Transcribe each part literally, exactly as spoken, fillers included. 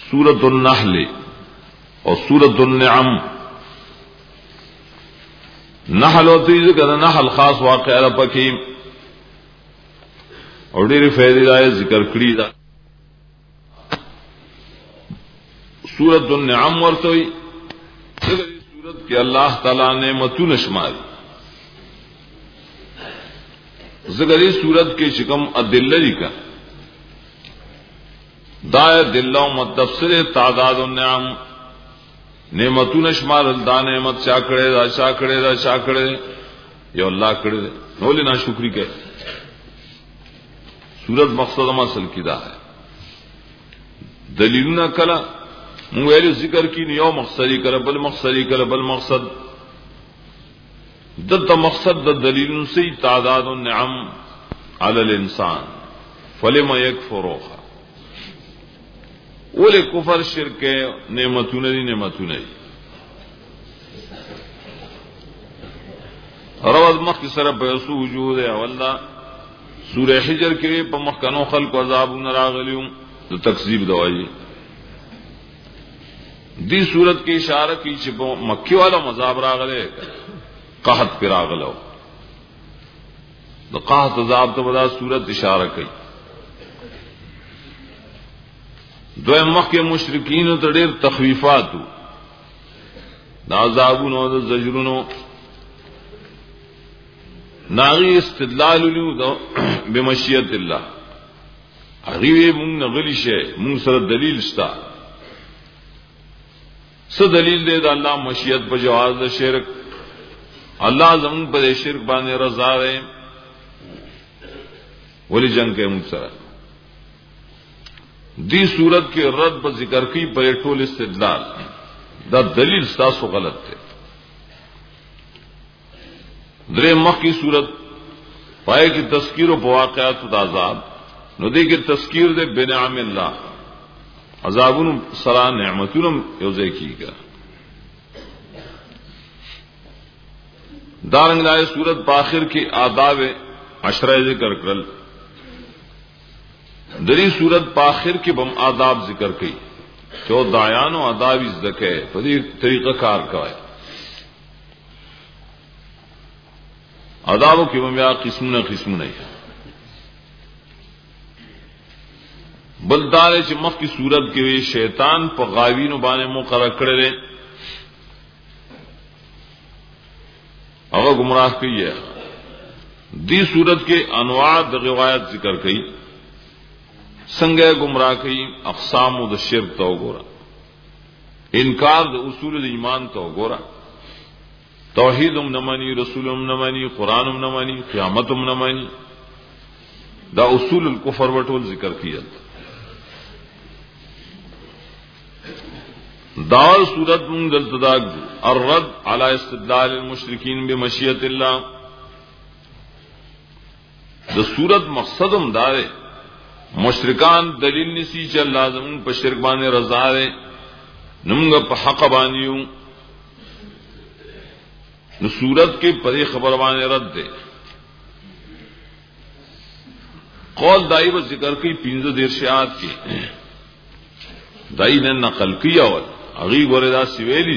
सूरत النحل और सूरत النعم. नहल होती है कि नहल खास वाक़या पकी और ढेर फैदी राय जिक्र करी दा. सूरत النعم वर्तोई सूरत के अल्लाह ताला ने मतून शुमारी ज़गरी सूरत के शिकम अदिल्लरी का दाय दिल्ला मतफसर तादाद नियाम नेमतून शुमार दा नेमत शाकड़े दा शाकड़े दा शाकड़े यो अल्लाह करे नोले ना शुक्री के सूरत मकसद मसल की दा है दलील न कला मुंगेली जिक्र की नियो मकसदी कर बल मकसदी कर बल मकसद दत्त मकसद द दलील से तादाद नियाम अलल इंसान फलिम यकफुरुहा ओले कुफर शिरक नेमतून दी नेमतून रवद मख सर बयसु वजूद अवल्ला सूरह हिजर के प मखनो खल्क अजाब नरागलियों तो तकजीब दवाई दी सूरत की इशारा की छिपो मक्की वाला मजाब रागले कहत पे रागलो तो कहत अजाब तो बदा सूरत इशारा कई दो मख के मुशरिकीन तो ढेर तखवीफात नाजाबुनो जजरुनो नागी इस्तिदलाल बेमशियत अल्लाह अगीवे मुंग नगली शे मुंग सर दलील स्ता स दलील दे अल्लाह मशियत पर जवाज शिरक अल्लाह जमीन पर शिरक बाने रजा रहे वली जंग के मुसरा दी सूरत के रद पर जिक्र की पर टोल इस्तिदलाल दा दलील सासो गलत थे दरे मख की सूरत पाए की तस्कीर वाक़यात अजाब नदी की तस्कीर दे बिनामिल्लाह अजाबुन सरा नेमतुन योजे की का दारंग लाए सूरत पाखिर की आदाब अशरा जिक्र कल दरी सूरत पाखिर के बम आदाब जिक्र की जो दायानो आदाब इज्जके पदी तरीका कार का है आदाबों की बम या किस्म न किस्म नहीं है बलदार चमक की सूरत के वे शैतान पर गावीन बाने मुकर करे अगर गुमराह की है दी सूरत के अनवाद रिवायत जिक्र कई संगे गुमराह की अकसाम द शिरक तो गोरा इनकार द उसूल ईमान तो गोरा तौहीद उम न मानी रसूल उम न मानी कुरान उम न मानी क़यामत उम न मानी दा उसूल कुफर वटोल जिक्र किया दावल सूरत मुंगलतदाग अर्रद अला इस्तिदलाल मुशरिकीन बिमशियत अल्लाह द सूरत मकसदम दारे मुशरिकान दलील निसी चल लाजम पर शिरक बाने रजारे नुंग पर हक बानियों न सूरत के परे खबर बाने रद दे कौल दाई व जिक्र की पिंज देरशात की दाई ने नकल किया और अगी गोरेदा सिवेली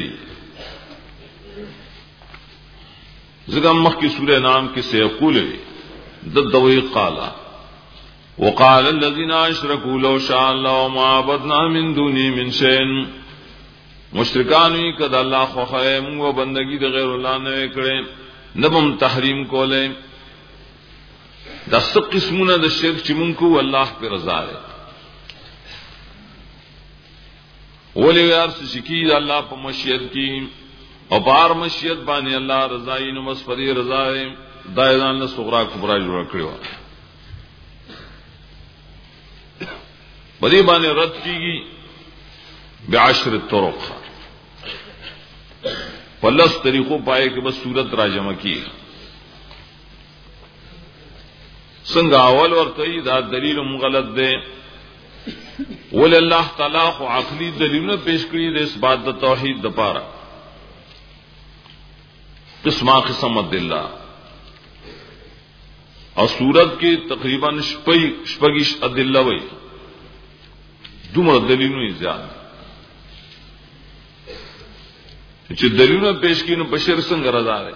जिगम मख की सूर्य नाम की सेकुल दवई काला वकाल लजीना अशरकू लो शाह अल्लाह माबदना मिन दूनी मिन शैन मुशरिकान कद अल्लाह ख्वाए मुंगो बंदगी द गैर अल्लाह ने करे नबम तहरीम कोले दस किस्मुना द शिरक चिमुंकु अल्लाह पे रजा है ओले यार से शिकी अल्लाह पर मशियत की और पार मशियत बानी अल्लाह रजाई नमस परी रजाए दायदान ने सुगरा कुबरा जुड़ा करो बदी बाने रद्द की बेआशर तुरुक पल्लस तरीकों पाए कि बस सूरत राजमा की संगावल और कई दा दलील गलत दे वोले अल्लाह ताला को आखिरी दलील ने पेश करी दे इस बात द तौहीद द पारा किस्मा किस्म दिल्ला और सूरत की तकरीबन शपगिश अदिल्ला वही दुमर दलील ज्यादा چې دلیلونه پیش کینو په شرک څنګه رضا ده.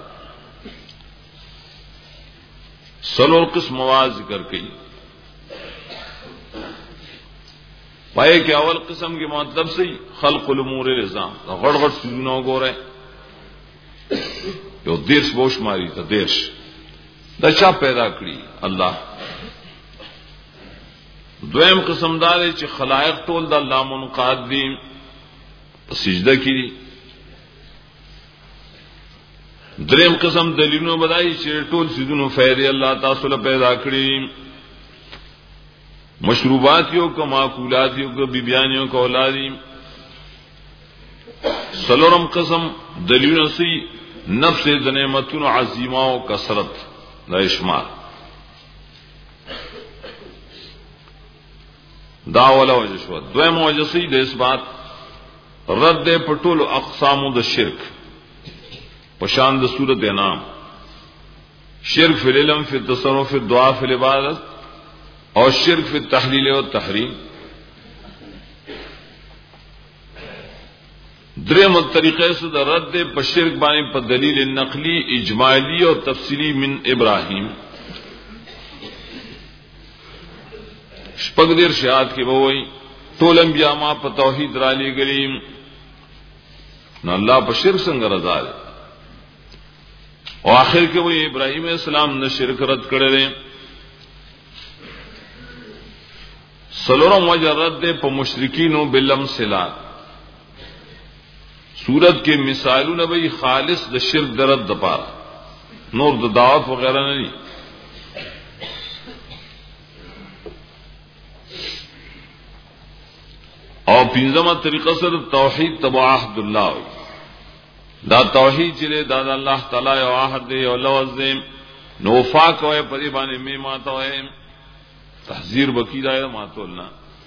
سلور قسم مواز ذکر کړي. پائے کہ اول قسم کے مطلب سے خلق الامور نظام غڑ غڑ سيزونه وګوره یو دیرش بوش ماری ته دیرش دا چا پیدا کړی الله. دویم قسم دار چې خلائق ټول د الله منقاد دي سجده کړي. دریم قسم دلیلونه بدایي چې ټول سيزونه فائدې الله تاسو له پیدا کړی مشروبات یو کا معقولات یو کا بیبیانیوں کا اولادی. سلورم قسم دلیل سی نفس نعمتون عظیمہ و کثرت دا اشمار دا ولا وجه شو. دویم وجه سی د اثبات رد پټول اقسام د شرک پشان د صورت انعام شرک فی العلم فی التصرف فی الدعاء فی العبادت اور شرک فی التحلیل و تحریم. دریم طریقے سے رد پر شرک بانے پر دلیل نقلی اجمالی اور تفصیلی من ابراہیم شپږ دیر شهادت کې وایي ټول انبیاء ما په توحید را لېږلي نو الله په شرک څنګه رضا ده. او آخر کې وایي ابراهیم علیہ السلام نه شرک رد کړل. سلورم وجہ رد په مشرکینو بالامثلات صورت کے مثالوں نے بھئی خالص د شرک د رد پارا نور د دعوت وغیرہ نہیں. اور پنځمه طریقه سره توحید تبع عهد الله دا توحید چې دا الله تعالی او عهد دی او لوز نو فاق وای په دې باندې می ماته وای تحذير وکیدا ماتولنا.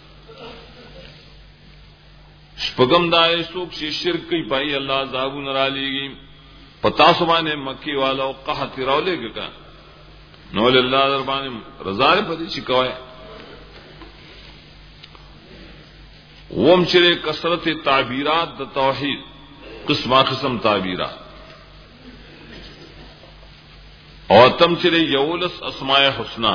شپغم دای څوک چې شرک کوي پای الله عذاب نرالیږي پتا سبانه مکی والو قحط راولېګا نو الله در باندې رضا پدې شکوي. وم چې کثرت تعبیرات د توحید قسمه قسم تعبیرات او تم چې یولس اسماء الحسنا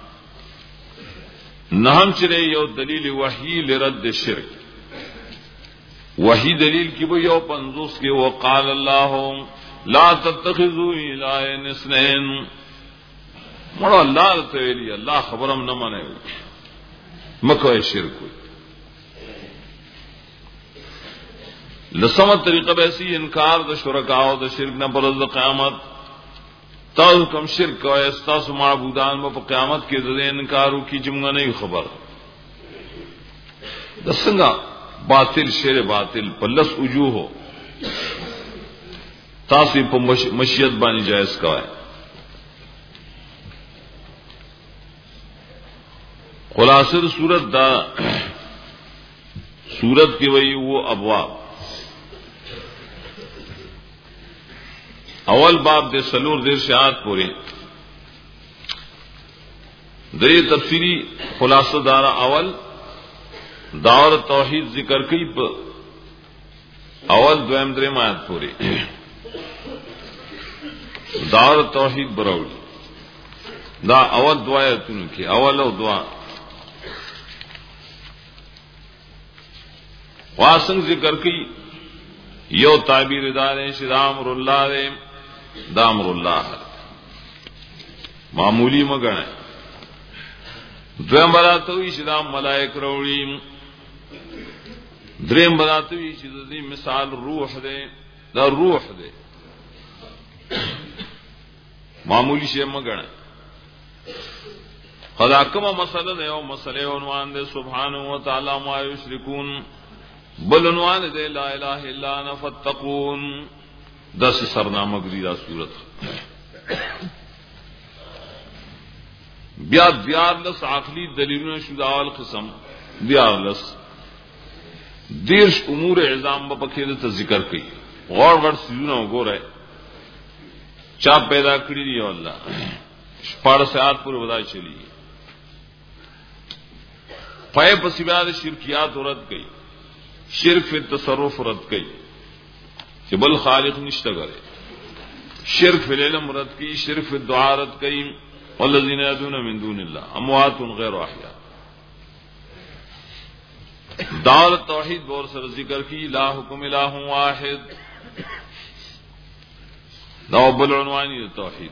نهم چې یو دلیل وحی لرد شرک وحی دلیل کی وہ یو پنځوس کې وقال الله لا تتخذوا الهين اثنين مړه الله ته ویلي الله خبرم نه منه مکه شرک. لسمه طریقه به سي انکار د شرکا او د شرک نه پر د قیامت تاسو کوم شرک او تاسو معبودان په قیامت کې د انکارو کی جمله نه خبر د څنګه باطل شیر باطل پلس وجوه ہو تاسو په مشیت باندې جائز کوي. خلاصہ صورت دا صورت کی وہی وہ ابواب اول باب دے سلور دیر شہاد پورے دے تفسیری خلاصہ دارا اول داور توحید ذکر کی اول دویم دریم آیت پوری داور توحید براولی دا اول دعا آیتونو کی اول او دعا واسنگ ذکر کی یو تعبیر داریں شدا امر اللہ دے دا امر اللہ معمولی مگن ہے. دویم براتوی شدا ملائک روڑی دریم براتوی شدا مثال روح دے دا روح دے معمولی شے مگن ہے. خدا کما مسئلہ دے او مسئلہ عنوان دے سبحانہ وتعالی ما یشرکون بل عنوان دے لا الہ الا انا فاتقون دس سرنامہ گریدہ صورت بیا دیارلس عقلی دلیلوں شداول قسم دیارلس دیرش امور اعظام بپکیدت ذکر کی غور غور سیزونا گو رہے چاپ پیدا کری دی اللہ پاڑھ سے آت پر بدائی چلی پائے پسیبیاد شرکیات رد گئی شرک فی تصرف رد گئی کہ بل خالق نشتا کرے. شرک فی العلم رد کی، شرک فی الدعاء رد کی. والذین یدعون من دون اللہ اموات غیر احیاء. دعوت توحید بور سر ذکر کی، لا حکم الہ واحد، دا بالعنوانی توحید.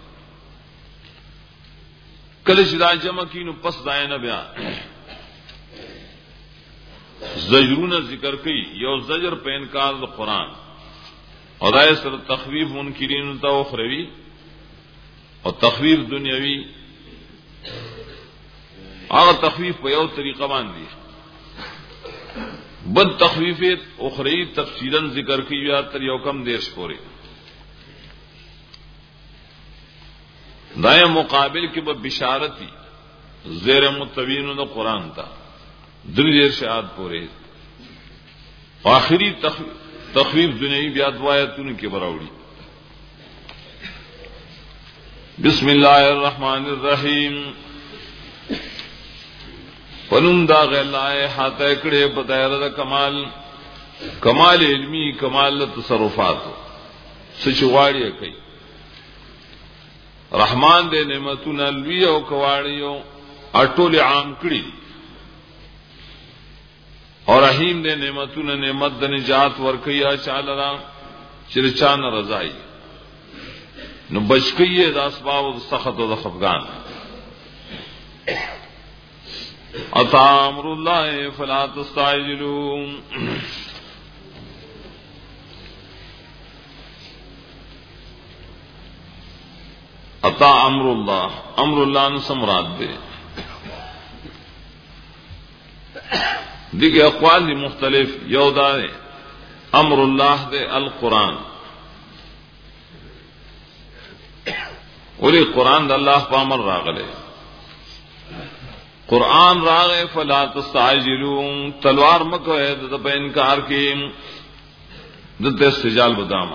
کل شدا جمع کی نو پس دائیں نہ بیان زجرون ذکر کی. یو زجر پہ انکار دا قرآن اور دائے سر تخویف منکرین تا اخروی اور تخویف دنیاوی. آغا تخویف پہ یو طریقہ باندھی، بد تخویف اخروی تفصیلا ذکر کی یا تر یو کم دیش پورے. دائیں مقابل کی وہ بشارتی زیر متوین دا قرآن تا دل دیر شہاد پورے. آخری تخویف دنیاوی بیاد وایتون کی براوڑی. بسم اللہ الرحمن الرحیم. پنم دا غلائے ہاتھ اکڑے بطیر دا کمال، کمال علمی، کمال تصرفات سچواڑی کئی. رحمان دے نعمتون الوی او کواڑیو اٹول عام کڑی، اور رحیم دے نعمتون نعمت دا نجات ورکیا چالرا چرچان رضائی نو بچکیے دا اسباب دا سخط و دا خفگان. اتا امر اللہ فلا تستعجلون. اتا امر اللہ، امر اللہ نے سمراد دے. دیکھے اقوال دی مختلف. یودا دے امر اللہ دے القرآن، ولی قرآن دا اللہ پامر راغلے. قرآن راغے فلا تستعجلون، تلوار مکو ہے دا پہ انکار کی دتے استجال بداما.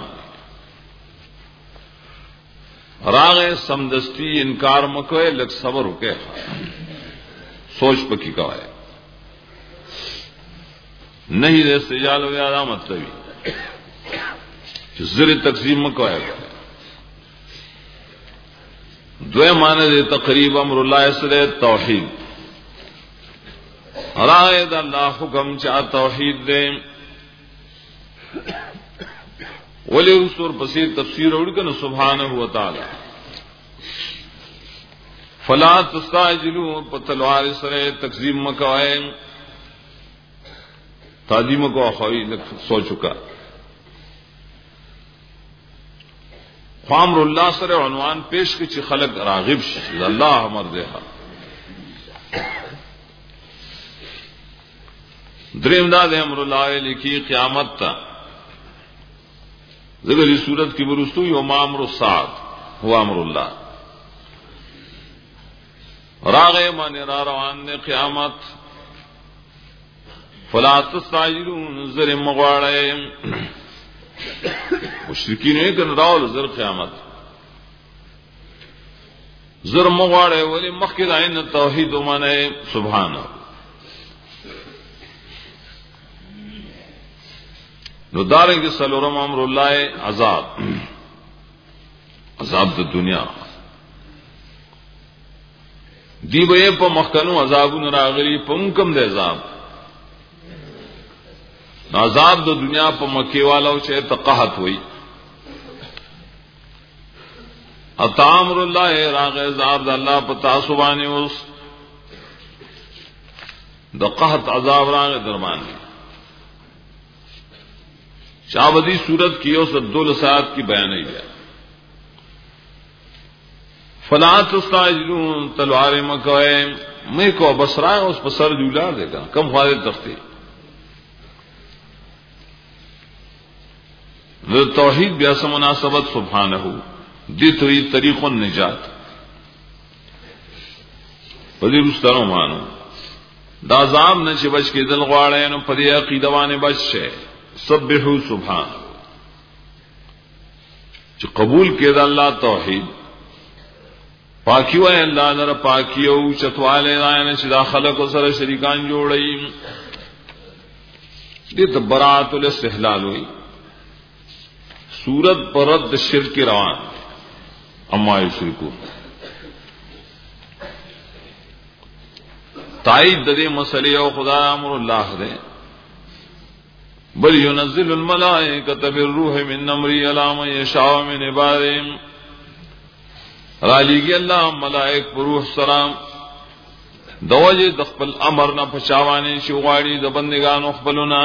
راغے سمدستی انکار مکو ہے، لگ صبر ہوکے سوچ پکی کوائے نہیں دے استجال ہو گیا. مطلبی زر تقسیم مکو ہے. دوے معنی دے تقریب امر اللہ سرے توحید. رائے دا اللہ حکم چاہ توحید دے، ولی رسول پسیر تفسیر اڑکن سبحانہ و تعالی. فلا تستعجلوا پتلوار سرے تقسیم مکوائے تعظیم کو اخوی سو چکا. امر اللہ سر عنوان پیش کی چی خلق راغب شی اللہ امر دیہا. دریم داد امر اللہ لکھی قیامت تا ذکر صورت کی برستو یوم امر الساعت ہوا امر اللہ. راغے من را روان نے قیامت. فلا تستعجلون زر مغواڑے مشرکین ایکن راول زر قیامت زر مغواڑے ولی مخید آئین توحید مانے سبحانہ. نو داریں کہ سلورم امر اللہ عذاب، عذاب دا دنیا دی بے پا مخکنو عذابون راغلی پا مکم دے عذاب. عذاب دا دنیا پا مکی والا چھے تقاحت ہوئی. اتا امر اللہ راغ عذاب دا اللہ پا تاسبانی اس دا قحط عذاب راغ درمانی. شابدی صورت کی اس دول ساعت کی بیان ہی گیا. فلا تستعجلون تلوار مکوئے میں کو بسرا اس پر سر جولا دے گا کم خواہد تختی. توحید بیاس مناسبت سبحانہ دی توی طریق النجات پدی رستانو مانو دا عذاب نہ چھ بچ کے دل غواڑے نو پدی عقیدوانے بچ شے. سبحو سبحان جو قبول کے دا اللہ توحید پاکیو ہے اللہ در پاکیو چتوالے دائنے چدا خلق و سر شریکان جوڑئی. یہ تو برات الاستحلال ہوئی. سورت پر رد شرک کی روان اما یشرکون تائید دے مسئلے او خدا امر اللہ دے بل ينزل الملائکۃ بالروح من امری علی من یشاء من عبادہ رالیگی اللہ ملائک پر روح سلام دوجه د خپل امر نه پچاوانی شي غواړي د بندگانو خپلونه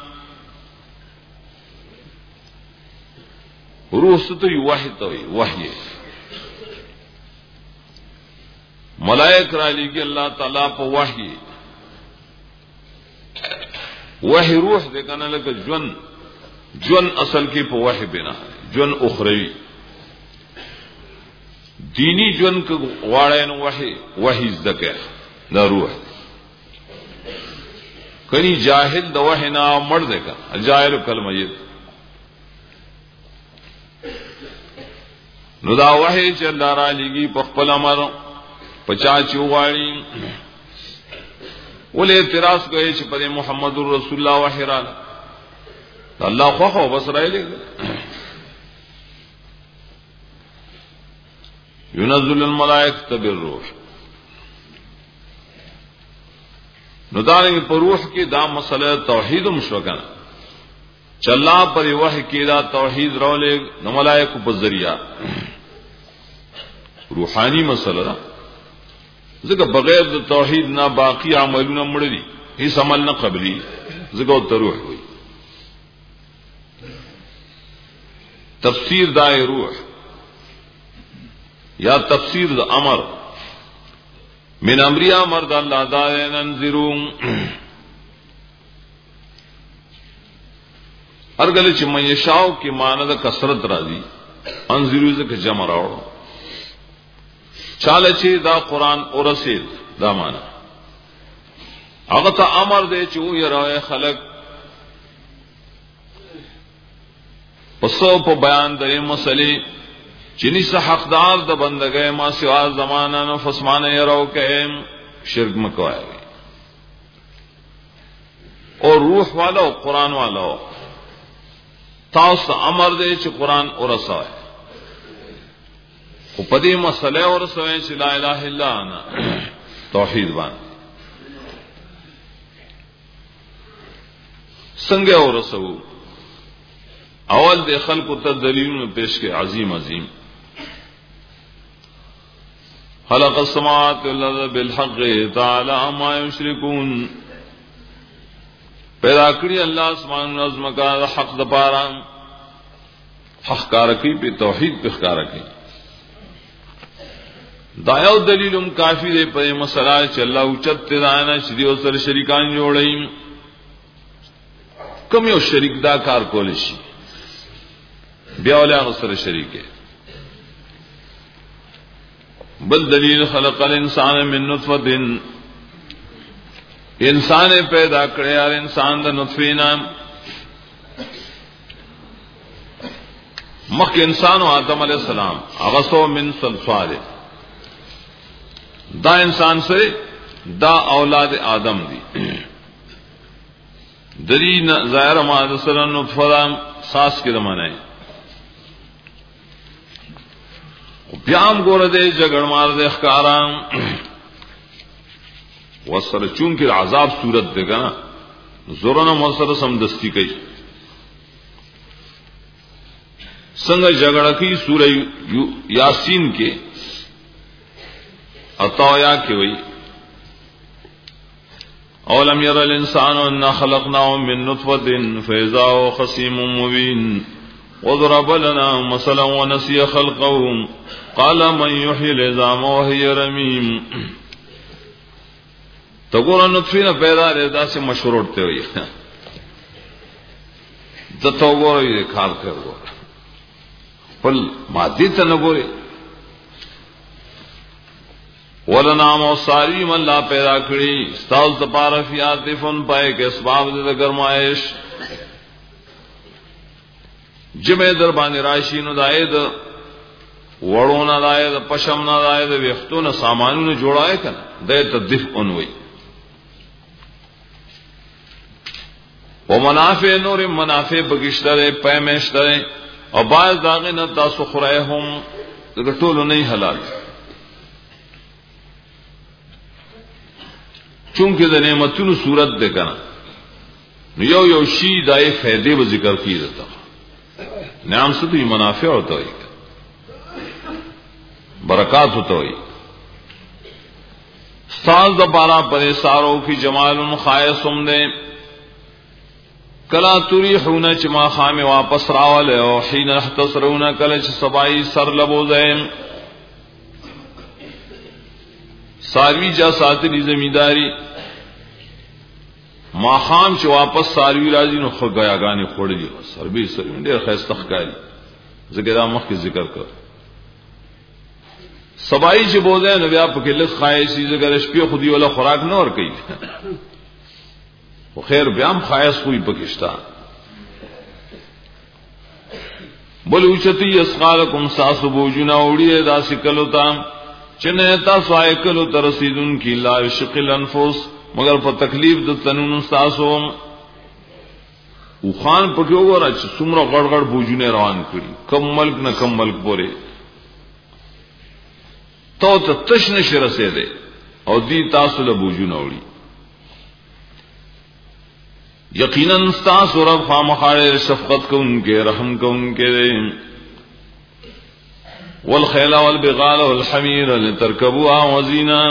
روح ستو وحی توي وحی ملائک را لګي الله تعالی په وحی وحی روح دې کنه لکه جن جن اصل کې په وحی بنا جن اخروی دینی جن کو غواړي نو وحی وحی ذکر دا روح کنی جاہل دا وحینا مر دے گا جاہل کل میت نو دا وحی چا اللہ را لگی پخپل امر پچا چوغاڑی ولی اعتراض گئے چا پر محمد رسول اللہ وحی را اللہ خوخو بس رائے لے گا ينزل الملائکۃ بالروح نو دارنگی پر روح کی دا مسئلہ توحید مشرکن چلا پر وحی کی دا توحید رو لے نو ملائکو پر ذریعہ روحانی مسئلہ دا ذکر بغیر دا توحید نہ باقی عملون مڑی اس عمل نہ قبلی ذکر تروح ہوئی تفسیر دا روح یا تفسیر دا امر من امریا مرد اللہ دائن انذرون ارگل چی من یشاو کی ماند کسرت را دی انذرو ذکر جمع راوڑو چال چی دا قرآن ارسید دا مانا اغتا امر دے چو یراؤ خلق پسو پا بیان دے مسئلے چنی سے حقدار دا بندگئے ما سوا زمانہ نو فسمانے یراو کہے شرک مکوائے گئی اور روح والا و قرآن والا ہو تاؤس امر دے چی قرآن ارسا ہے پدی مسئلے ارسا ہے چی لا الہ الا انا توحید بان سنگے ارسو اول دے خلق تا دلیلون پیش کے عظیم عظیم خلق السماوات والارض بالحق تعالی عما یشرکون پیدا کری اللہ اسمان نظم کا حق دپارا حق کارکی پہ توحید پہ کارکی دایو دلیلم کافی دے پہ مسئلہ چ اللہ اچت دانا شریو سر شریکان جوڑیم کم یو شریک دا کار کولشی بیاولیان سر شریک ہے بل دلیل خلق الانسان من نطفت انسان پیدا کرے یار انسان دا نطفینا مخ انسان و آدم علیہ السلام اغسو من صلصال دا انسان سے دا اولاد آدم دی دلی ظاہر مادہ سر نطفہ ساس کے دمانے بیام گور دے جگڑ مار دے اخکارام وسر چونکہ عذاب صورت دے گا نا زورنا مصر سمدستی کئی سنگ جگڑ کی سورہ یاسین کے اتویا کے وئی اولم یر الانسان انا خلقناه من نطفة فاذا هو خصيم مبين وضرب لنا مثلا ونسي خلقه قال من يحيي العظام وهي رميم تقول نطفه پیدا رہتا سے مشہور اٹھتے ہوئی تو گورو یہ کھال کر گو پل مادی تنگورے ولنام و ساری من لا پیدا کری استاذ تپارا فی عاطفن پائے کہ اسباب دے گرمائش جمع دربانی راشی نو دائے دا وڑو نہ دائے دا پشم نہ دائے دا ویختو نہ سامانو نہ جوڑائے کنا دائے تا دف انوئی و منافع نور منافع بگشترے پیمشترے او باز داغه نه تاسو خورای هم دغه ټولو نه حلال چونکه د نعمتونو صورت ده کنه نو یو یو شی دای فائدې و ذکر کیږي نعم ستو منافع ہوتا ہے برکات ہوتا ہے ساز دبارہ پرے ساروں کی جمال خائصم نے کلا تریحون چما خام واپس راول او حين تحتصرون کلچ سبائی سر لبوزیں ساروی جا ساتری زمینداری ما خام چې واپس ساروی راځي نو خو غیاګانی خوړلې سروي سروي ډېر خسته ښکاري زګرا مخ کې ذکر کړ سبای چې بوزه نو بیا په کې لږ خایسي زګر شپې خودي ولا خوراک نه ور کوي خو خیر بیا هم خایس کوي پاکستان بل اوچتی اسقالکم ساسو بوجنا وړي داسې کلو تام چې نه تاسو آیکلو ترسیدون کی لا یشقل انفس مگر په تکلیف د تنونو تاسو او خان پټو وره چې څومره غړ غړ بوجونه روان کړي کم ملک نه کم ملک پورې تو ته تشنه شرسه ده او دی تاسو له بوجونه وړي یقینا تاسو رب خامخاله شفقت کوونکې رحم کوونکې والخيل والبغال والحمير لتركبوها وزينا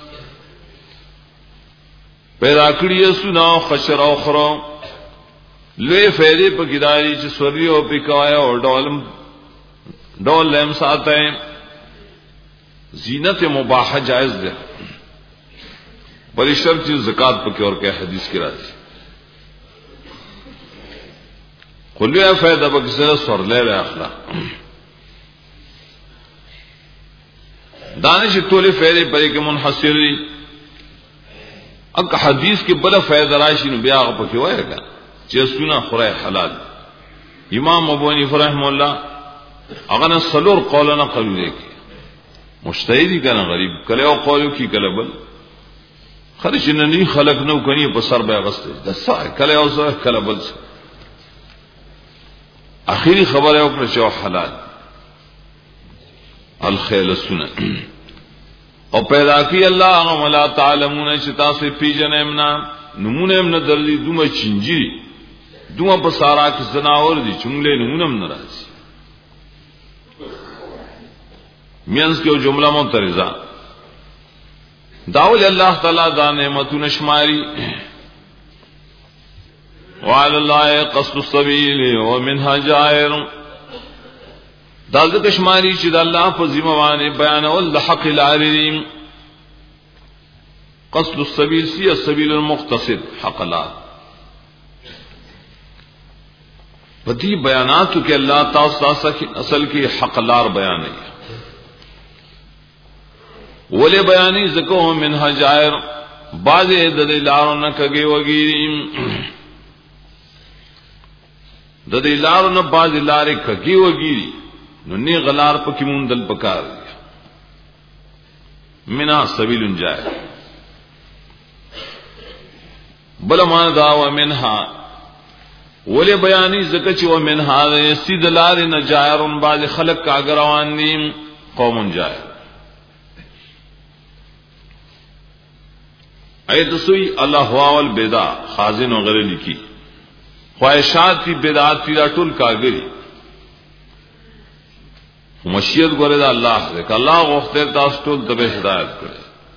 پیدا کړی سنا خشر او خرو لوی فیدې په کیداري چې سوري او پکایا او ډولم ډول لم ساته زینت مباح جائز ده بل شرط زکات په کې اور کې حدیث کې راځي کله فائدہ به سره سورلې راخلا دانش ټولې فیدې پرې کې منحصر دي اګه حدیث کې بل فائدہ راشي نو بیا په کې وایګا چې سونه خورای حلال امام ابو حنیفه رحم الله هغه نه سلور قولنا قبول لیکي مجتهدی کنه غریب کله او قولو کې کله بل خرج نه خلق نو کني په سر به غسته د سای کله او سره کله بل اخیری خبره او پر شو حلال الخيل السنه او پیدا کی الله هغه ولا تعلمون شتا سے پی جنمنا نمونه من درلی دومره چنجری دومره په سارا کې زناور دي چنگله نمونه من راځي مینس کې جمله معترضه داول الله تعالی دا نعمتونه شماري وعلى الله قصد السبيل ومنها جائر دا ذکر شماري چې د الله په ذمہ باندې بیان او الحق العلیم قصد السبيل سی السبيل المختصر حق الله پدې بیاناتو کې الله تعالی اصل کې حق لار بیان ہے ولې بیانې زکو منها جائر بعض د لارو نه کګي وګي د دې لارو نه بعض لارې کګي وګي نو نه غلار پکې مون دل پکار منا سبیل جائر بل ما دا و منها ولې بیانې زکه چې و منها سید لار نه جائرون بعض خلق کاګروان دي قوم جائر ایت سوی الله هو البدع خازن وغيرها لکی خواہشات کی بدعات کی ټول کاګری مشیت ګوره دا الله دې ک الله غوښته تاسو ټول ته هدایت کړي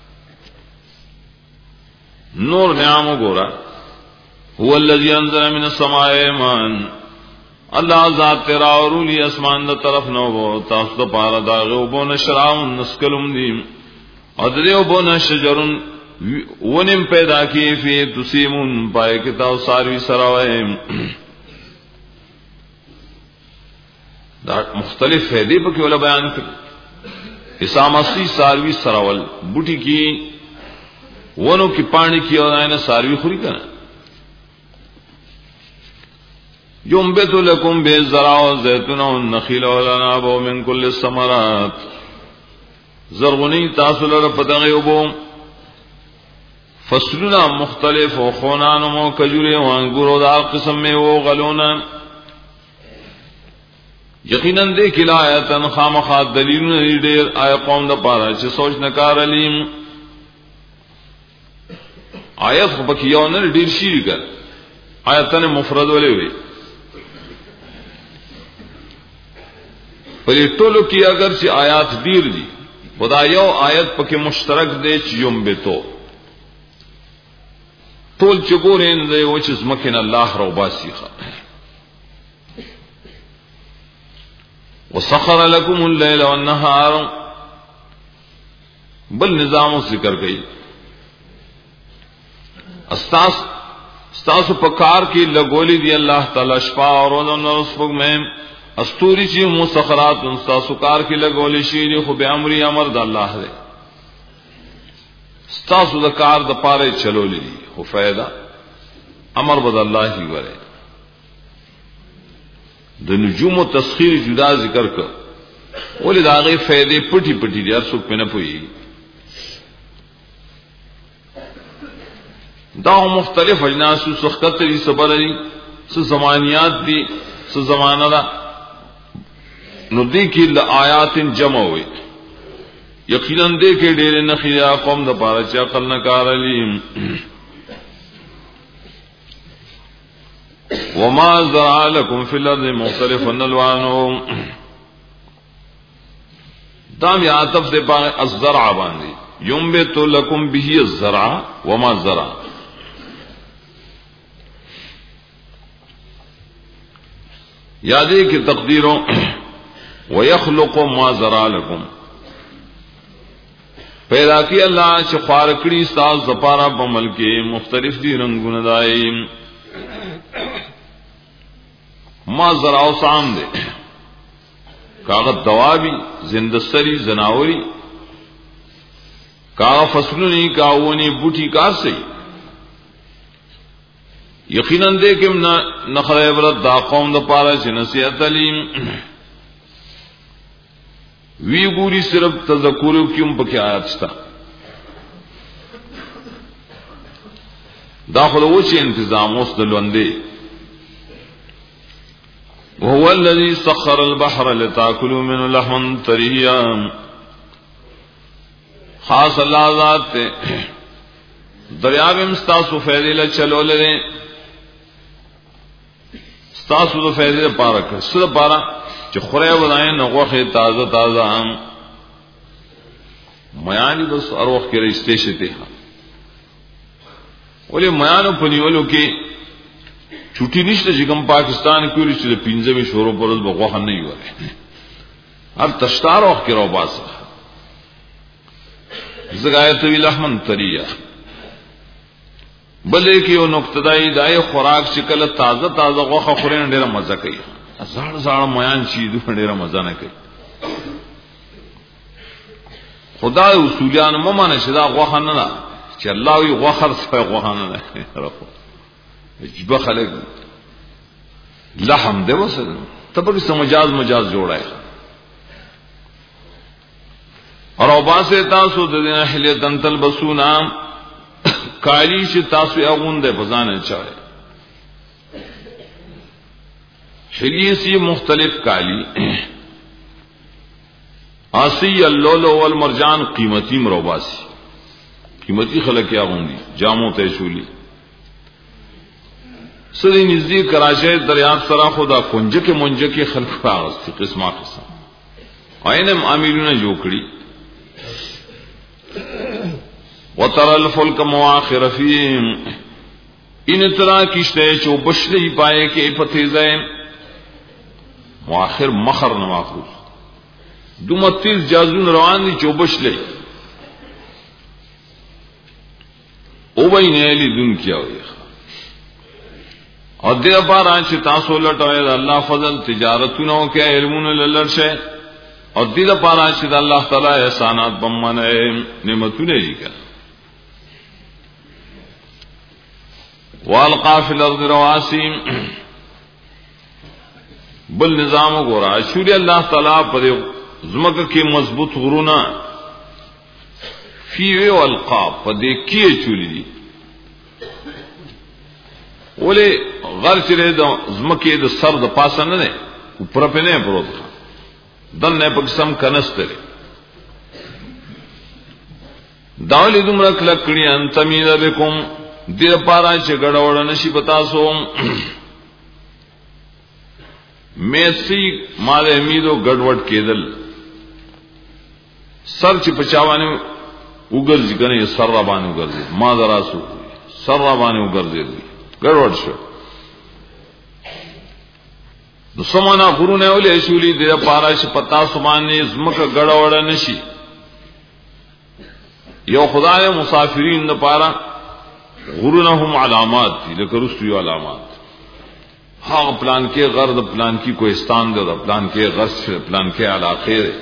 نور نعم ګوره هو الذي انزل من السماء ماء الله ذات تیرا اورولی اسمان د طرف نو وو تاسو ته پاره دا غوبونه شراون نسکلم دي ادریو بونه شجرن ونم پیدا کی فی تسیمون پای کې تاسو ساروی سراویم دا مختلف فائدې په کې ولا بیان کړ اسامسی ساروی سراول بوټي کی ونو کی پانی کی اور نه ساروی خوري کنه ينبت لكم بالزرع والزيتون والنخيل والعنب ومن كل الثمرات زرغنی تاسو لره پدغه یوبو فصلنا مختلف او خونان مو کجوره او انګورو دا قسم می وو غلونا یقینا دې کې آیاتن خامخا دلیلونه ډېر آیا قوم د پاره چې سوچ نه کار علیم آیات خو پکې یو نه ډېر شي کړ آیاتن مفرد ولې وي پرې ټولو کې اگر چې آیات ډېر دي خدا یو آیت پکې مشترک دی چې یم به تو ټول چې ګورین دی او چې زمکن الله رو باسیخه وسخر لكم الليل والنهار بل نظام ذکر کړي استاس استاس پکار کې لګولې دی الله تعالی شپه او ورځ نو میں استوري چې مسخرات استاس کار کې لګولې شي خو به امر امر د الله دی استاس د کار د پاره چلولې خو فائدہ امر بد الله هی وره د نجوم تسخیر جدا ذکر کړ ولې دا غي فائدې پټي پټي دي ارڅو پنه پوي دا مختلف اجناس سخت دي صبر دي څه زمانيات دي څه زمانہ دا نو دې کې ل آیات جمع وي یقینا دې کې ډېر نه خیا قوم د پاره چې عقل نه کار علیم وما زرع لكم في الارض مختلفا الوانه دام یا عطف دے پا الزرع باندې ينبت لكم به الزرع وما زرع یادې کې تقدیروں ويخلق ما زرع لكم پیدا کی الله چې خار کړي ساز زپارا په ملک مختلف دي رنگونه دایم ما زراو سام دے کاغذ دوابی زندسری زناوری کاغذ فصلونی کاونی بوٹی کار سے یقیناً دے کہ نخل عبرت دا قوم دا پارا چھ نصیحت علیم وی گوری صرف تذکرو کیوں پکی آیات شتا داخل وچی انتظام اس دلوندے وهو الذي سخر البحر لتاكلوا منه لحما طريا خاص اللہ ذات تے دریاب مستاسو فیدی ل چلو لے استاسو دو فیدی پارا کر سر پارا چې خورے ودائیں نغوخ تازہ تازہ ہم میانی بس اروخ کے رشتے شتے ہاں ولی میانو پنیولو کی چھٹی نشته چې کوم پاکستان کې ورته د پنځمه شورو پرز بغوخه نه وي هر تشتار وخت کې راو باسه زګایت وی لحمن طریه بلې کې یو نقطه دای دای خوراک چې کله تازه تازه غوخه خورین ډیره مزه کوي زړ زړ میان شي ډیره مزه نه کوي خدای اصولیان ممانه چې دا غوخه نه نه چې الله وی غوخر سره غوخه نه نه جبه خلق لحم دے وسل تب اس مجاز مجاز جوڑا ہے اور اوبا سے تاسو دنا حلیتن تلبسونا کالی ش تاسو اغون دے بزان چاہے حلیسی مختلف کالی آسی اللولو والمرجان قیمتی مروباسی قیمتی خلق کیا ہوں دی جامو تیشولی سدی نزدی کراچے دریاب سرا خدا کنجک منجک خلق فاغستی قسمہ قسم اینم امیرون جوکڑی وتر الفلک مواخر فیم ان طرح کشتے چو بشلی پائے کے پتیزیں مواخر مخر نماخوز دو متیز جازون روان دی چو بشلی او بای نیلی دن کیا ہوئی اور دیر پار آنچ تاسو لٹوئے دا اللہ فضل تجارتونوں کے علمون للرشے اور دیر پار آنچ دا اللہ تعالی احسانات بمانے نعمتونے جی کر والقا فی الارض رواسیم بل نظام گورا شوری اللہ تعالی پر زمک کی مضبوط غرونا فی والقا پر دیکھیے چولی دی ولی غر چرے دا زمکی دا سر دا پاسا نہ دے اوپر پہ نہیں پروت دن نے پکسم کنسترے داولی دمرا کلکڑی انتمید بکم دیر پارا چه گڑوڑا نشی پتاسو میسی مال امیدو گڑوڑ کېدل سر چه پچاوانی اگرزی کنه سر را بانی اگرزی ما دراسو سر را بانی اگرزی گڑوڑ شو نو سمانا غرونه اولی شولی دیر پارا چه پتاسو بانی زمک گڑوڑا نشی یو خدای مسافرین دا پارا غرونهم علامات تھی لیکن رستوی علامات ہاں پلان کے غرد پلان کی کوہستان دے پلان کے غرض پلان کے علاقے دے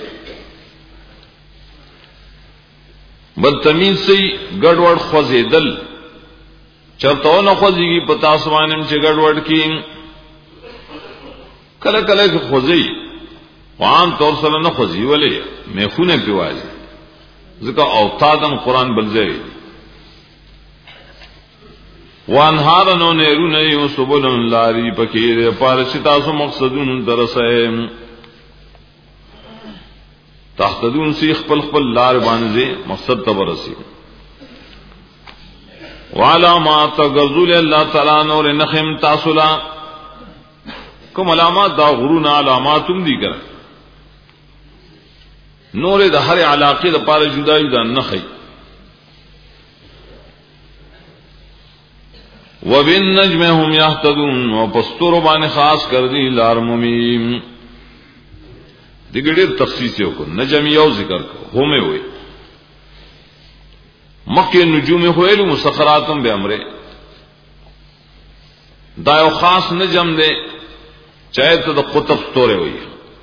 بدتمیز سے گڑوڑ خوزیدل چرتو نہ خوزیگی پتا سوانم چ گڑوڑ کی کله کله کی خوزی عام طور سے نہ خوزی ولے میں خونے پیواز ذکا اوتادن قرآن بلزے وانہارنو نیرون یو سبلن لاری پکیر پارچتا سو مقصدون درسے تحتدون سی خپل خپل لار بانزے مقصد تبرسی وعلامات غزول اللہ تعالی نور نخم تاسلا کم علامات دا غرون علاماتم دی کر نور دا ہر علاقے دا پار جدا جدا نخی وبالنجم هم يهتدون وپستور باندې خاص کر دی لار ممیم دګړي تخصیص یو کو نجم یو ذکر کو ہومه وي مکه نجوم هویل مسخراتم به امره دا یو خاص نجم دی چایت د قطب ستوره وي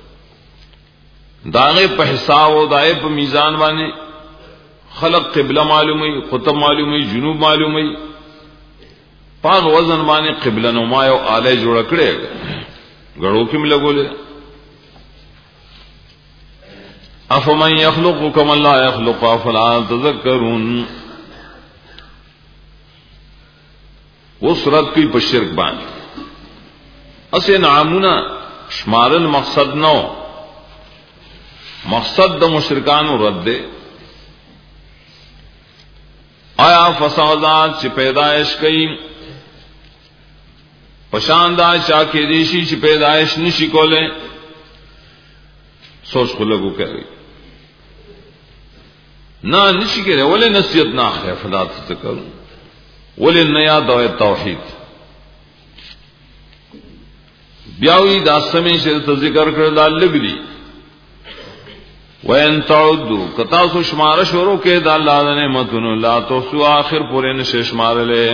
داغه په حساب او دای په میزان باندې خلق قبله معلومي قطب معلومي جنوب معلومي پاغ وزن باندې قبله نما یو آله جوړ کړي غړو کې ملګولې افمن يخلق كما لا يخلق افلا تذكرون وسرت کی په شرک باندې اسه نعمونه شمار المقصد نو مقصد د مشرکانو رد دے آیا فسادات چې پیدائش کئی پشاندہ چاکے دیشی چی پیدائش نشی کولے سوچ کو لگو کہہ رہی نا نشی کہہ رہے ولی نصیحت نا ہے فلا تذکرون ولی نیا دوے توحید بیاوی دا سمیں شرط ذکر کردہ لگلی وَإِن تَعُدُّوا کتاسو شمار شروع کے دا اللہ دا نعمتن لا تحصوا آخر پورے نشے شمار لے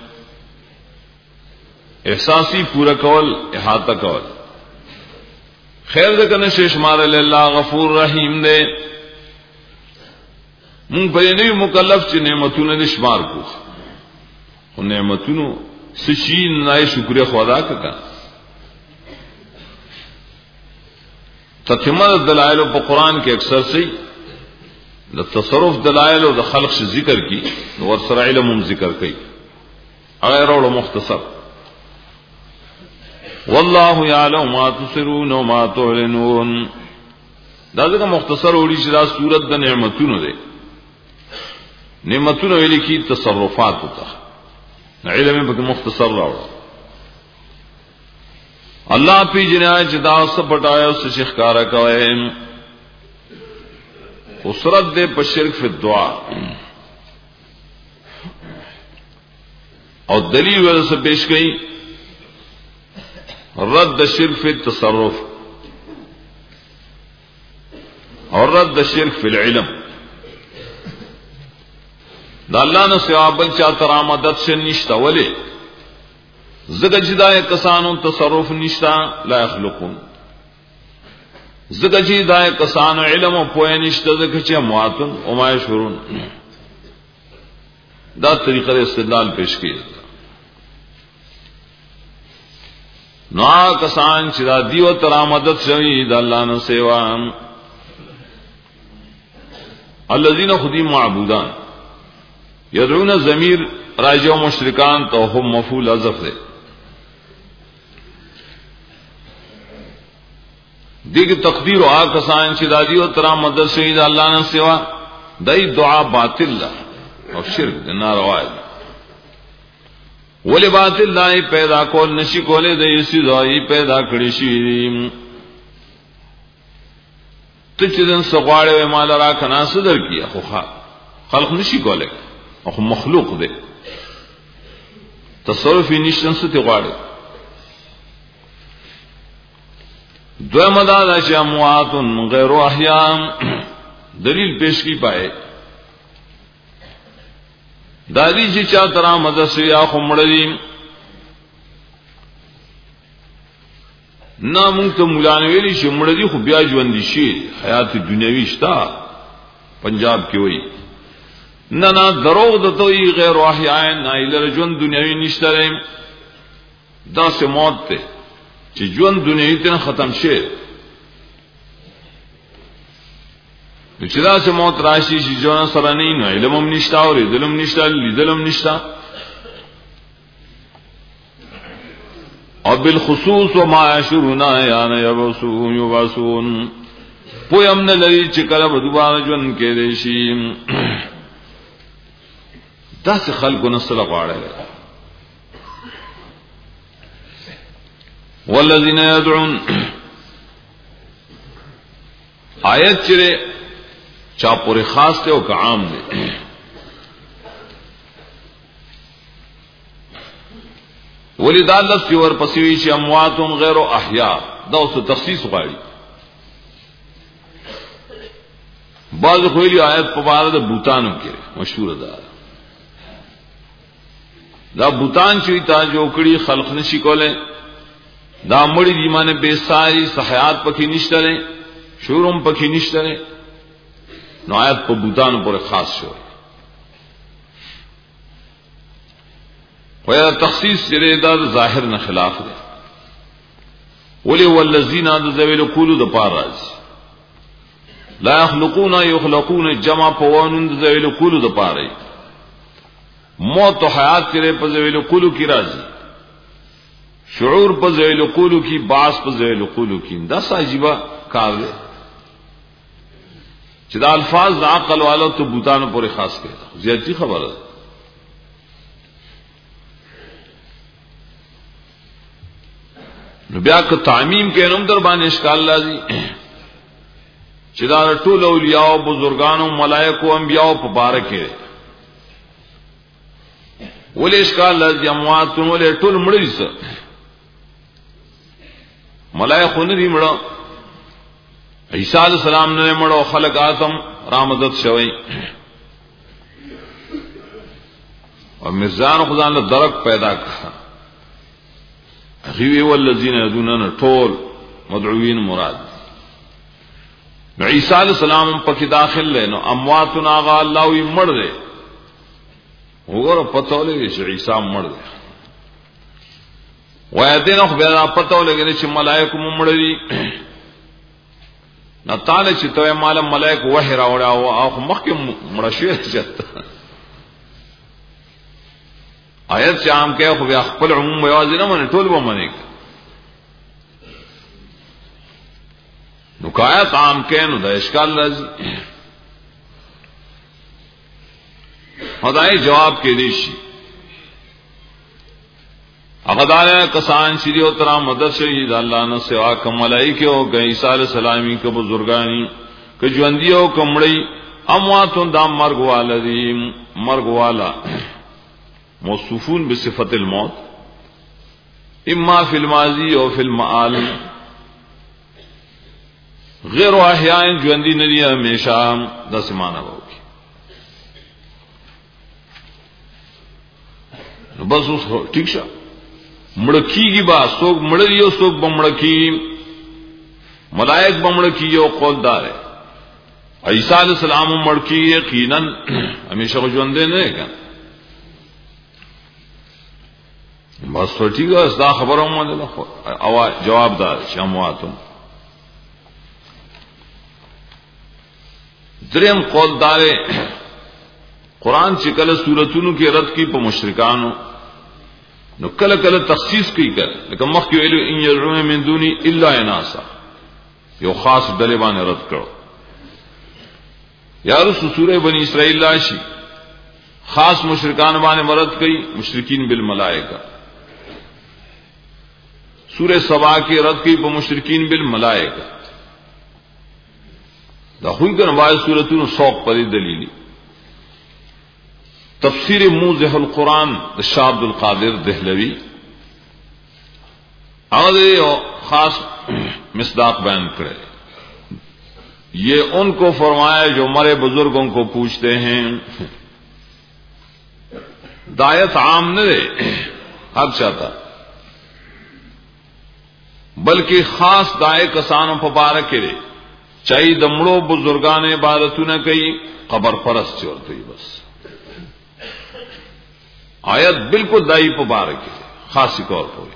احساسی پورا کول احاطہ کول خیر دے کنے شے شمار لے اللہ غفور رحیم دے من پر نبی مکلف چی نعمتن دے شمار کو ان نعمتن سچین نائے شکر خدا کا تتمت دلائل و قرآن کے اکثر سے تصرف دلائل و خلق سے ذکر کی اور سر علم ذکر کی غیر اور مختصر واللہ یعلم ما تسرون و ما تعلنون دا کا مختصر اوڑی شرا صورت دا نعمتون دے نعمتون ویلی کی تصرفات ہوتا علم بک مختصر راوڑا اللہ پی جنائے جدا سب بٹایا اس سے شخکارہ کوئے اسرت دے پر شرک فی الدعا اور دلیل وجہ سے پیش گئی رد شرک فی التصرف اور رد شرک فی العلم دا اللہ نے سوابل چاہتا رامدت سے نشتا ولی زگا جدائے کسانو تصرف نشتا لا يخلقون زگا جدائے کسانو علم و پوئے نشتا زگا چے مواتن وما يشعرون دا طریقہ استدلال پیش کی نوع کسان چرا دیو ترا مدد شوی دا اللہ نو سیوان الذین خودی معبودان یدعون ضمیر راجع و مشرکان تو هم مفعول حذف دے دیکھ تقدیر او آکسان چې دادی او ترا مدد شهید الله نه سوا دای دعا باطل ده او شرک ناروا ده. ولی باطل دای پیدا کول نشي کولای د یسی دای پیدا کړی شي. ته چې دن سغواړې مال را کنا صدر کیا خو خلق نشي کولای او مخلوق ده تصرف نشته ست غواړي. دو مدار چې اموات غیر احیاء دلیل پیش کی پائے دادی چې چا ترا مدد سے یا خمړی نا مونږ ته مولانه ویلی چې مړدي خو بیا ژوند شي حیات دنیوي شتا پنجاب کې وای نه نه دروغ د توي غیر احیاء نه ایله ژوند دنیوي نشته دا سه موت ته چې ژوند دنیوي ته ختم شي چې دا سه موت راشي چې ژوند سره نه نه علم هم نشته او علم نشته لیدلم نشته او بالخصوص وما يشرنا یا نه یبسون یبسون پویم نه لري چې کله به دوباره ژوند کې دي شي. دا څه خلکو نسل غواړي. والذین يدعون آیت چره چا پورې خاص ته او عام دي. ولذا لفظ ور پسوي چې اموات غیر احیاء دا اوس تخصیص غواړي. بعض خویلی آیت په اړه د بوتانو کې مشهور ده. دا بوتان چې تا جوړی خلق نشي کوله دا مړی دی معنی بے ساری صحیات پکې نشته لري شورم پکې نشته لري نو آیت په بوتانو پر خاص شو. ویا تخصیص چې دا ظاهر نه خلاف دی. ولی والذین ذویل کول د پاراز لا يخلقون يخلقون جمع پوانون ذویل کول د پاره موت او حیات کې په ذویل کول کې راځي شعور په ذویل کول کې باس په ذویل کول کې دا عجیبه کار دی چې دا الفاظ عقل والو ته بوتانو پورې خاص کړي زیاتی خبره ده. نو بیا که تعمیم کې نوم در باندې اشکال لازم چې دا ټول اولیاء او بزرګانو ملائکه او انبیاء په باره کې ولې اشکال لازم اموات ولې ټول مړي سه ملائکه نه دي مړه عیسی علیہ السلام نه مړو خلق آدم رامدد شوی او مرزان خدای له درک پیدا کړ اخیوی والذین یدوننا طول مدعوین مراد عیسی علیہ السلام پکې داخل لینو امواتنا غا الله وی مړ دے وګوره پته ولې چې عیسی مړ دے وای دې نو بیا پته ولې چې ملائکه مړ دي نه تعالی چې توه مال ملائکه وحی راوړا او مخکې مړ شوی چته آیت چې عام کې خو بیا خپل عموم موازی نه مني ټول به مني نو کایت عام کې نو د اشکال راځي خدای جواب کې دی شي هغه دا کسان چې یو تر مدد شي د الله نه سوا کوم ملائکه او عیسی علیہ السلام کې بزرګانی کې ژوندیو کومړی امواتون دا مرګ والدی مرګ والا موصوفون بصفت الموت اما فی الماضی او فی المآل غیر احیاء ژوندۍ ندی همیشه د سمانه وږي نو بس اوس ٹھیک شه مړکیږي با څوک مړ یو څوک بمړکی ملائک بمړکی یو قول دار عیسی علیہ السلام مړکی یقینا همیشه ژوندۍ نه کړه بس ټیک ہے دا خبره مونږ له او جواب دار شمواتم دریم قول دار قرآن چې کله سوراتونو کې رد کی په مشرکانو نو کله کله تخصیص کوي کړه لکه مخکې ویلو ان يدعون من دوني الا اناسا یو خاص ډلې باندې رد کړو. یا رسو سورہ بنی اسرائیل راشي خاص مشرکان باندې مرد کړي مشرکین بالملائکہ. سورہ سبا کې رد کړي په مشرکین بالملائکہ. دا خوې کنه وای سورتونو سوق پر دلیلی. تفسیر موضح القرآن د شاه عبد القادر دہلوی هغه خاص مصداق بیان کرے. یہ ان کو فرمایا جو مرے بزرگوں کو پوچھتے ہیں. دایت عام نہ دے حق چاہتا بلکہ خاص دائے کسانوں مبارک کرے چاہیے دمڑو بزرگان عبادتوں نہ کئی قبر پرست چورتے بس. آیت بالکل دائی مبارک ہے خاصی طور پر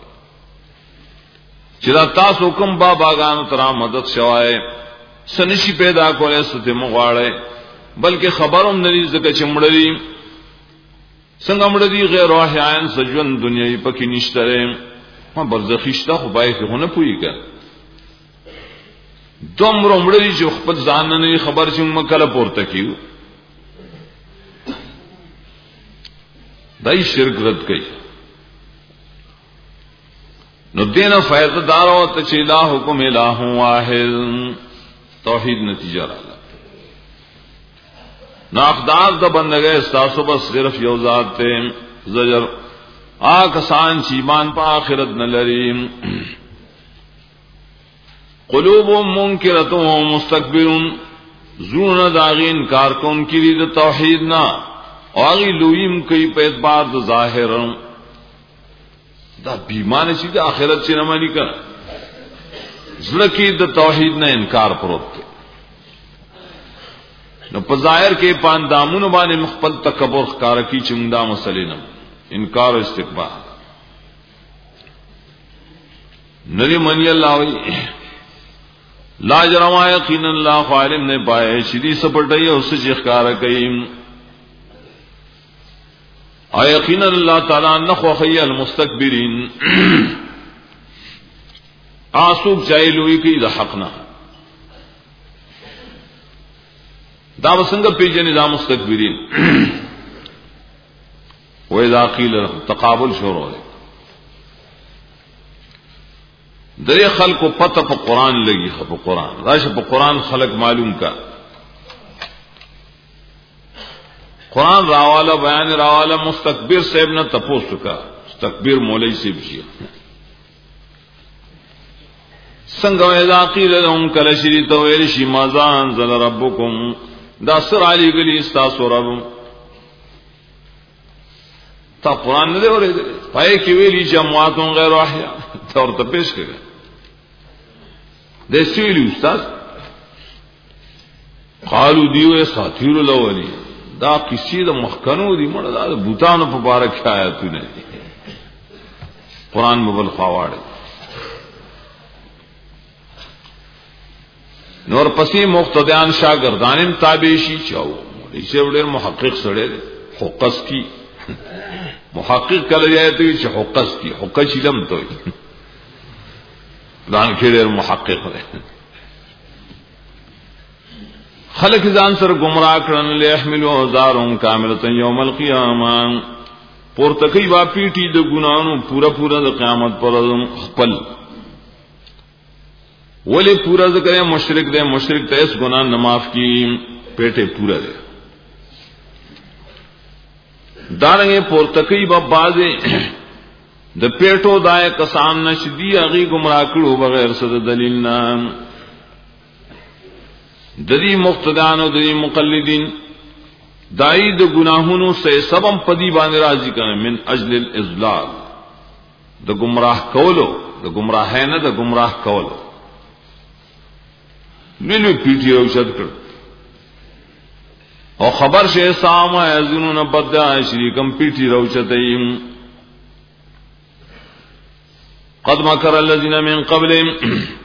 چرا تاس حکم با باغان ترا مدد شوائے سنشی پیدا کولے ستے مغواڑے بلکہ خبرم نری زکا چمڑی سنگمڑی غیر واحیان سجون دنیای پکی نشترے ہاں برزخیشتا خبائی کے ہونا پوئی کر دوم رومڑی جو خپت زاننی خبر چم مکل پورتا کیو دائی شرک رد کئی. نو دینا فائدہ دارو تچ الہکم الہ واحد توحید نتیجہ رالا. نو اقدار دا بندگے استاسو بس صرف یو ذات تے زجر آکسان چیمان پا آخرت نلریم قلوب منکرت و مستکبرون زون داغی انکار کون کی دی توحید نا آغی لویم کئی پہ اعتبار دا ظاہر دا بیمان چی دا آخرت چی نمانی کنا زلکی دا توحید نا انکار پروت تے. نو پظاہر کے پاندامون بانے مخبل تکبر خکارکی چمدہ مسلینم انکار و استقبال نری منی اللہ وی لا جرما یقین اللہ خالم نے پائے شدی سپٹئی اس سے خکارکیم یقین اللہ تعالی نخوخی المستکبرین آسوک چاہیلوئی کی دا حقنا دا بسنگ پیجنی دا مستکبرین وَإِذَا قِيلَ لَهُمْ تقابل شروع ہے. درے خلق کو پتہ پا قرآن لگی خب قرآن راش پا قرآن خلق معلوم کا قرآن راوالا بیان راوالا مستکبر صاحب نہ تپوس چکا مستکبر مولی سے بھی سنگ وَإِذَا قِيلَ لَهُمْ کلشری تویرشی مَاذَا أَنزَلَ رَبُّكُمْ دا سر علی گلی استاسو رب تا قرآن نہ دے اور پائے کی ویلی جماعتوں غیر واحیا طور تا پیش کرے دے سویلی استاد قالو دیو اساطیر الاولین دا کسی دا مخکنو دی مڑا دا بوتانو پبارک آیاتو نے قرآن مبل خواڑے نور پسی مقتدیان شاگردانم تابعشی چاو اسے وڈیر محقق سڑے حقص کی محقق کل جائے تو یہ حقص کی حقص علم تو دان کے دیر محقق رہے خلق زان سر گمراہ کرن لے احملو اوزاروں کاملتا یوم القیامہ پورتکی با پیٹی دا گناہوں پورا پورا دا قیامت پر خپل ولی پورا ذکر مشرک دے مشرک تے اس گناہ نماف کی پیٹے پورا دے دارنگے پورتکی با بازے دا پیٹو دائے کسان نشدی اغی گمراہ کرو بغیر صد دلیل نام ددی مقتدان و ددی مقلدین دائی دا گناہونو سے سبم پدی بانے راضی کرنے من اجل الاضلال دا گمراہ کولو دا گمراہ ہے نا دا گمراہ کولو لیلو پیٹی روشد کر اور خبر شے ساما ازنون بدع شریکم پیٹی روشتیم قد مکر الذین من قبلهم